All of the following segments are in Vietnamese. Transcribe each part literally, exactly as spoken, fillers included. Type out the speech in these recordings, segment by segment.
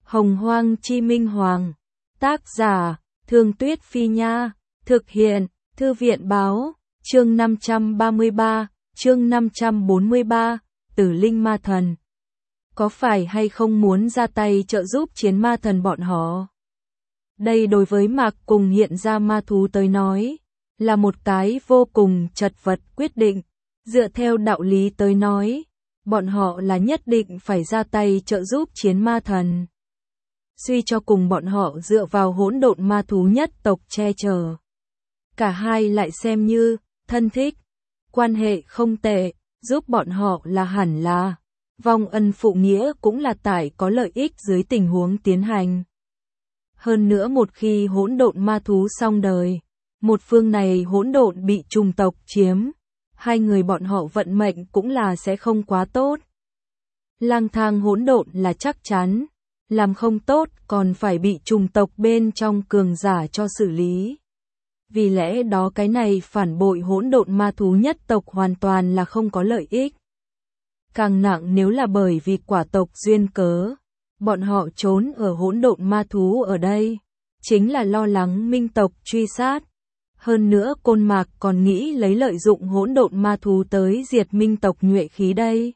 Hồng Hoang Chi Minh Hoàng. Tác giả, Thương Tuyết Phi Nha. Thực hiện, Thư viện Báo. Chương năm trăm ba mươi ba, chương năm trăm bốn mươi ba, Tử Linh Ma Thần. Có phải hay không muốn ra tay trợ giúp chiến ma thần bọn họ? Đây đối với Mạc cùng hiện ra ma thú tới nói, là một cái vô cùng chật vật quyết định. Dựa theo đạo lý tới nói, bọn họ là nhất định phải ra tay trợ giúp chiến ma thần. Suy cho cùng bọn họ dựa vào hỗn độn ma thú nhất tộc che chở. Cả hai lại xem như thân thích, quan hệ không tệ, giúp bọn họ là hẳn là. Vong ân phụ nghĩa cũng là tại có lợi ích dưới tình huống tiến hành. Hơn nữa một khi hỗn độn ma thú xong đời, một phương này hỗn độn bị trùng tộc chiếm, hai người bọn họ vận mệnh cũng là sẽ không quá tốt. Lang thang hỗn độn là chắc chắn, làm không tốt còn phải bị trùng tộc bên trong cường giả cho xử lý. Vì lẽ đó cái này phản bội hỗn độn ma thú nhất tộc hoàn toàn là không có lợi ích. Càng nặng nếu là bởi vì quả tộc duyên cớ, bọn họ trốn ở hỗn độn ma thú ở đây, chính là lo lắng minh tộc truy sát. Hơn nữa Côn Mạc còn nghĩ lấy lợi dụng hỗn độn ma thú tới diệt minh tộc nhuệ khí đây.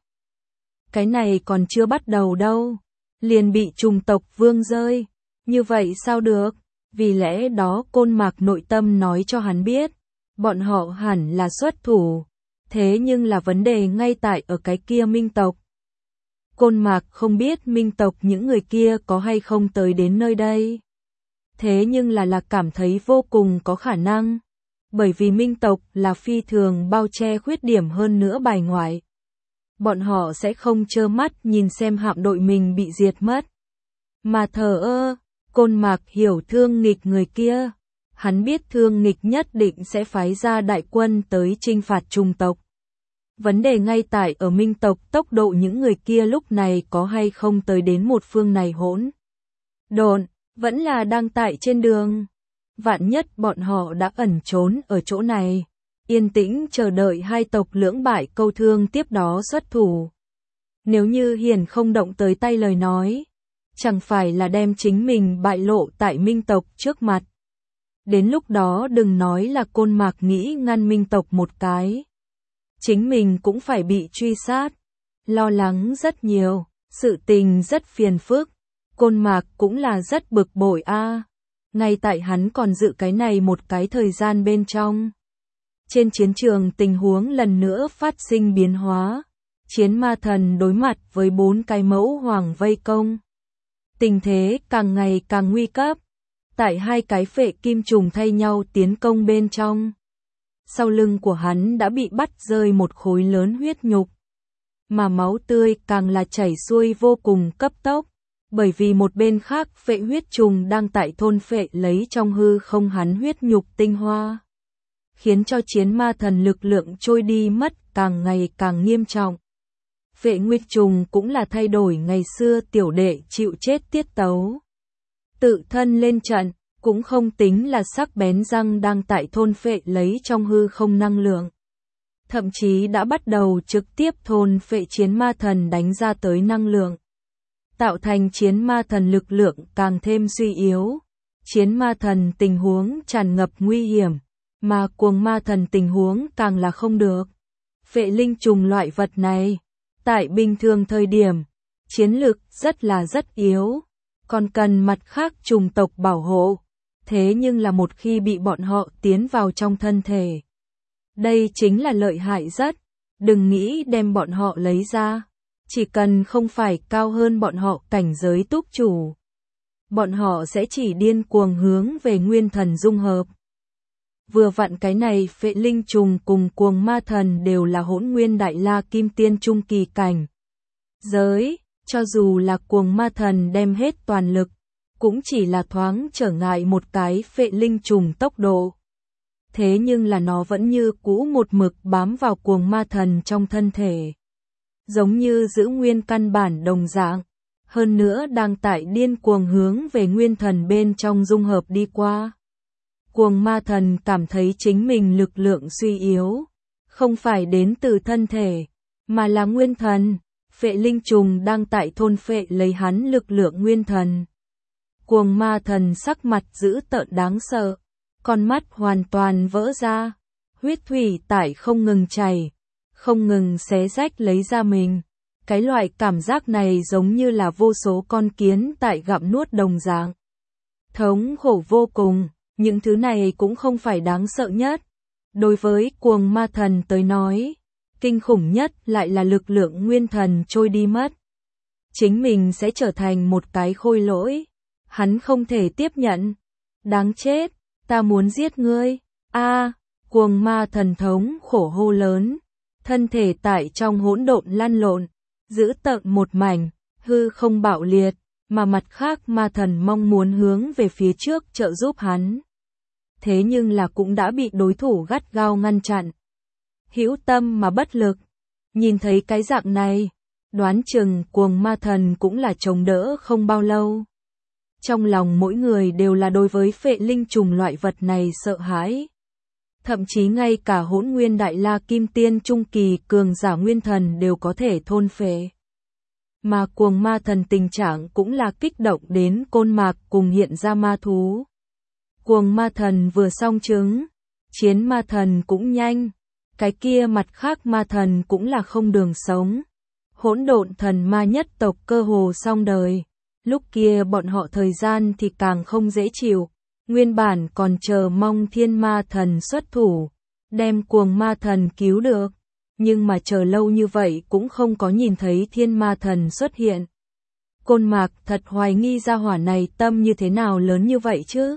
Cái này còn chưa bắt đầu đâu, liền bị trùng tộc vương rơi, như vậy sao được? Vì lẽ đó Côn Mạc nội tâm nói cho hắn biết, bọn họ hẳn là xuất thủ, thế nhưng là vấn đề ngay tại ở cái kia minh tộc. Côn Mạc không biết minh tộc những người kia có hay không tới đến nơi đây. Thế nhưng là là cảm thấy vô cùng có khả năng, bởi vì minh tộc là phi thường bao che khuyết điểm hơn nữa bài ngoại. Bọn họ sẽ không trơ mắt nhìn xem hạm đội mình bị diệt mất. Mà thờ ơ, Côn Mạc hiểu Thương Nghịch người kia. Hắn biết Thương Nghịch nhất định sẽ phái ra đại quân tới chinh phạt trùng tộc. Vấn đề ngay tại ở minh tộc tốc độ những người kia lúc này có hay không tới đến một phương này hỗn độn, vẫn là đang tại trên đường. Vạn nhất bọn họ đã ẩn trốn ở chỗ này, yên tĩnh chờ đợi hai tộc lưỡng bại câu thương tiếp đó xuất thủ. Nếu như Hiền không động tới tay lời nói, chẳng phải là đem chính mình bại lộ tại minh tộc trước mặt. Đến lúc đó đừng nói là Côn Mạc nghĩ ngăn minh tộc một cái, chính mình cũng phải bị truy sát. Lo lắng rất nhiều, sự tình rất phiền phức. Côn Mạc cũng là rất bực bội a. À. Ngay tại hắn còn dự cái này một cái thời gian bên trong, trên chiến trường tình huống lần nữa phát sinh biến hóa. Chiến ma thần đối mặt với bốn cái mẫu hoàng vây công. Tình thế càng ngày càng nguy cấp. Tại hai cái phệ kim trùng thay nhau tiến công bên trong, sau lưng của hắn đã bị bắt rơi một khối lớn huyết nhục, mà máu tươi càng là chảy xuôi vô cùng cấp tốc, bởi vì một bên khác phệ huyết trùng đang tại thôn phệ lấy trong hư không hắn huyết nhục tinh hoa, khiến cho chiến ma thần lực lượng trôi đi mất càng ngày càng nghiêm trọng. Phệ nguyệt trùng cũng là thay đổi ngày xưa tiểu đệ chịu chết tiết tấu, tự thân lên trận, cũng không tính là sắc bén răng đang tại thôn phệ lấy trong hư không năng lượng. Thậm chí đã bắt đầu trực tiếp thôn phệ chiến ma thần đánh ra tới năng lượng, tạo thành chiến ma thần lực lượng càng thêm suy yếu. Chiến ma thần tình huống tràn ngập nguy hiểm, mà cuồng ma thần tình huống càng là không được. Phệ linh trùng loại vật này, tại bình thường thời điểm, chiến lực rất là rất yếu, còn cần mặt khác trùng tộc bảo hộ. Thế nhưng là một khi bị bọn họ tiến vào trong thân thể, đây chính là lợi hại rất. Đừng nghĩ đem bọn họ lấy ra, chỉ cần không phải cao hơn bọn họ cảnh giới túc chủ, bọn họ sẽ chỉ điên cuồng hướng về nguyên thần dung hợp. Vừa vặn cái này phệ linh trùng cùng cuồng ma thần đều là hỗn nguyên đại la kim tiên trung kỳ cảnh giới, cho dù là cuồng ma thần đem hết toàn lực, cũng chỉ là thoáng trở ngại một cái phệ linh trùng tốc độ. Thế nhưng là nó vẫn như cũ một mực bám vào cuồng ma thần trong thân thể, giống như giữ nguyên căn bản đồng dạng, hơn nữa đang tại điên cuồng hướng về nguyên thần bên trong dung hợp đi qua. Cuồng ma thần cảm thấy chính mình lực lượng suy yếu, không phải đến từ thân thể, mà là nguyên thần. phệ linh trùng đang tại thôn phệ lấy hắn lực lượng nguyên thần. Cuồng ma thần sắc mặt dữ tợn đáng sợ, con mắt hoàn toàn vỡ ra, huyết thủy tại không ngừng chảy, không ngừng xé rách lấy ra mình. Cái loại cảm giác này giống như là vô số con kiến tại gặm nuốt đồng dạng. Thống khổ vô cùng, những thứ này cũng không phải đáng sợ nhất. Đối với cuồng ma thần tới nói, kinh khủng nhất lại là lực lượng nguyên thần trôi đi mất. Chính mình sẽ trở thành một cái khôi lỗi. Hắn không thể tiếp nhận. Đáng chết, ta muốn giết ngươi. A, cuồng ma thần thống khổ hô lớn. Thân thể tại trong hỗn độn lăn lộn, giữ tợn một mảnh, hư không bạo liệt, mà mặt khác ma thần mong muốn hướng về phía trước trợ giúp hắn. Thế nhưng là cũng đã bị đối thủ gắt gao ngăn chặn. Hữu tâm mà bất lực. Nhìn thấy cái dạng này, đoán chừng cuồng ma thần cũng là chống đỡ không bao lâu. Trong lòng mỗi người đều là đối với phệ linh trùng loại vật này sợ hãi. Thậm chí ngay cả hỗn nguyên đại la kim tiên trung kỳ cường giả nguyên thần đều có thể thôn phệ. Mà cuồng ma thần tình trạng cũng là kích động đến côn mạc cùng hiện ra ma thú. Cuồng ma thần vừa xong trứng, chiến ma thần cũng nhanh, cái kia mặt khác ma thần cũng là không đường sống. Hỗn độn thần ma nhất tộc cơ hồ xong đời, lúc kia bọn họ thời gian thì càng không dễ chịu, nguyên bản còn chờ mong thiên ma thần xuất thủ, đem cuồng ma thần cứu được, nhưng mà chờ lâu như vậy cũng không có nhìn thấy thiên ma thần xuất hiện. Côn mạc thật hoài nghi gia hỏa này tâm như thế nào lớn như vậy chứ?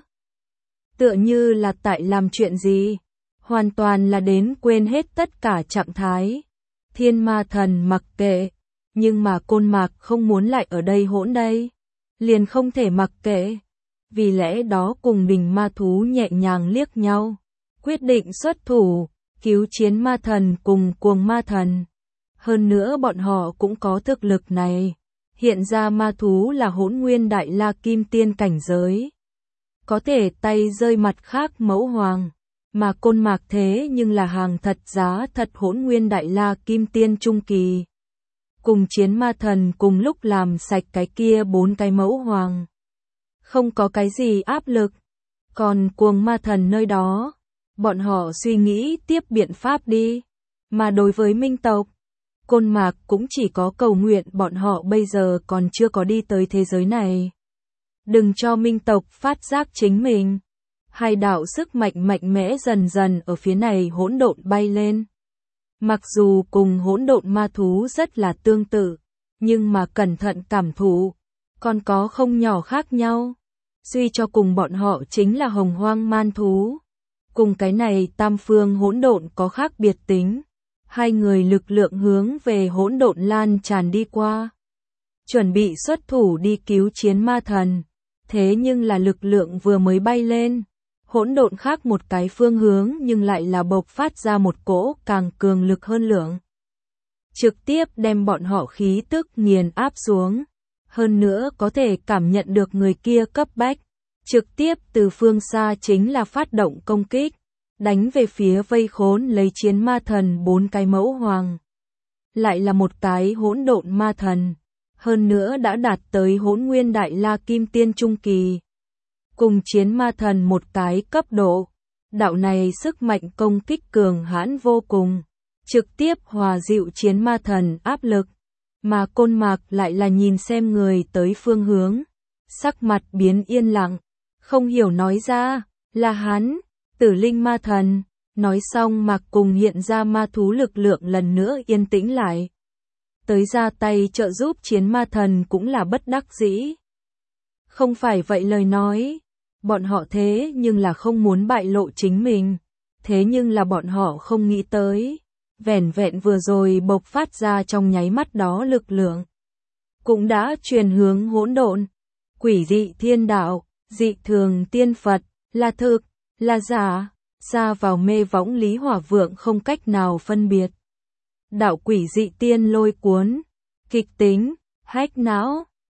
Tựa như là tại làm chuyện gì? Hoàn toàn là đến quên hết tất cả trạng thái. Thiên ma thần mặc kệ, nhưng mà côn mạc không muốn lại ở đây hỗn đây. Liền không thể mặc kệ. Vì lẽ đó cùng đình ma thú nhẹ nhàng liếc nhau. Quyết định xuất thủ, cứu chiến ma thần cùng cuồng ma thần. Hơn nữa bọn họ cũng có thực lực này. Hiện ra ma thú là hỗn nguyên đại la kim tiên cảnh giới. Có thể tay rơi mặt khác mẫu hoàng. Mà côn mạc thế nhưng là hàng thật giá thật hỗn nguyên đại la kim tiên trung kỳ. Cùng chiến ma thần cùng lúc làm sạch cái kia bốn cái mẫu hoàng. Không có cái gì áp lực. Còn cuồng ma thần nơi đó, bọn họ suy nghĩ tiếp biện pháp đi. Mà đối với minh tộc, côn mạc cũng chỉ có cầu nguyện bọn họ bây giờ còn chưa có đi tới thế giới này. Đừng cho minh tộc phát giác chính mình. Hai đạo sức mạnh mạnh mẽ dần dần ở phía này hỗn độn bay lên. Mặc dù cùng hỗn độn ma thú rất là tương tự, nhưng mà cẩn thận cảm thụ, còn có không nhỏ khác nhau. Suy cho cùng bọn họ chính là hồng hoang man thú. Cùng cái này tam phương hỗn độn có khác biệt tính. Hai người lực lượng hướng về hỗn độn lan tràn đi qua. Chuẩn bị xuất thủ đi cứu chiến ma thần. Thế nhưng là lực lượng vừa mới bay lên. Hỗn độn khác một cái phương hướng nhưng lại là bộc phát ra một cỗ càng cường lực hơn lượng. Trực tiếp đem bọn họ khí tức nghiền áp xuống. Hơn nữa có thể cảm nhận được người kia cấp bách. Trực tiếp từ phương xa chính là phát động công kích. Đánh về phía vây khốn lấy chiến ma thần bốn cái mẫu hoàng. Lại là một cái hỗn độn ma thần. Hơn nữa đã đạt tới hỗn nguyên đại la kim tiên trung kỳ. Cùng chiến ma thần một cái cấp độ. Đạo này sức mạnh công kích cường hãn vô cùng. Trực tiếp hòa dịu chiến ma thần áp lực. Mà côn mạc lại là nhìn xem người tới phương hướng. Sắc mặt biến yên lặng. Không hiểu nói ra, là hắn, tử linh ma thần. Nói xong mạc cùng hiện ra ma thú lực lượng lần nữa yên tĩnh lại. Tới ra tay trợ giúp chiến ma thần cũng là bất đắc dĩ. Không phải vậy lời nói. Bọn họ thế nhưng là không muốn bại lộ chính mình. Thế nhưng là bọn họ không nghĩ tới. Vẻn vẹn vừa rồi bộc phát ra trong nháy mắt đó lực lượng. Cũng đã truyền hướng hỗn độn. Quỷ dị thiên đạo, dị thường tiên Phật, là thực, là giả, xa vào mê võng lý hỏa vượng không cách nào phân biệt. Đạo quỷ dị tiên lôi cuốn, kịch tính, hách não.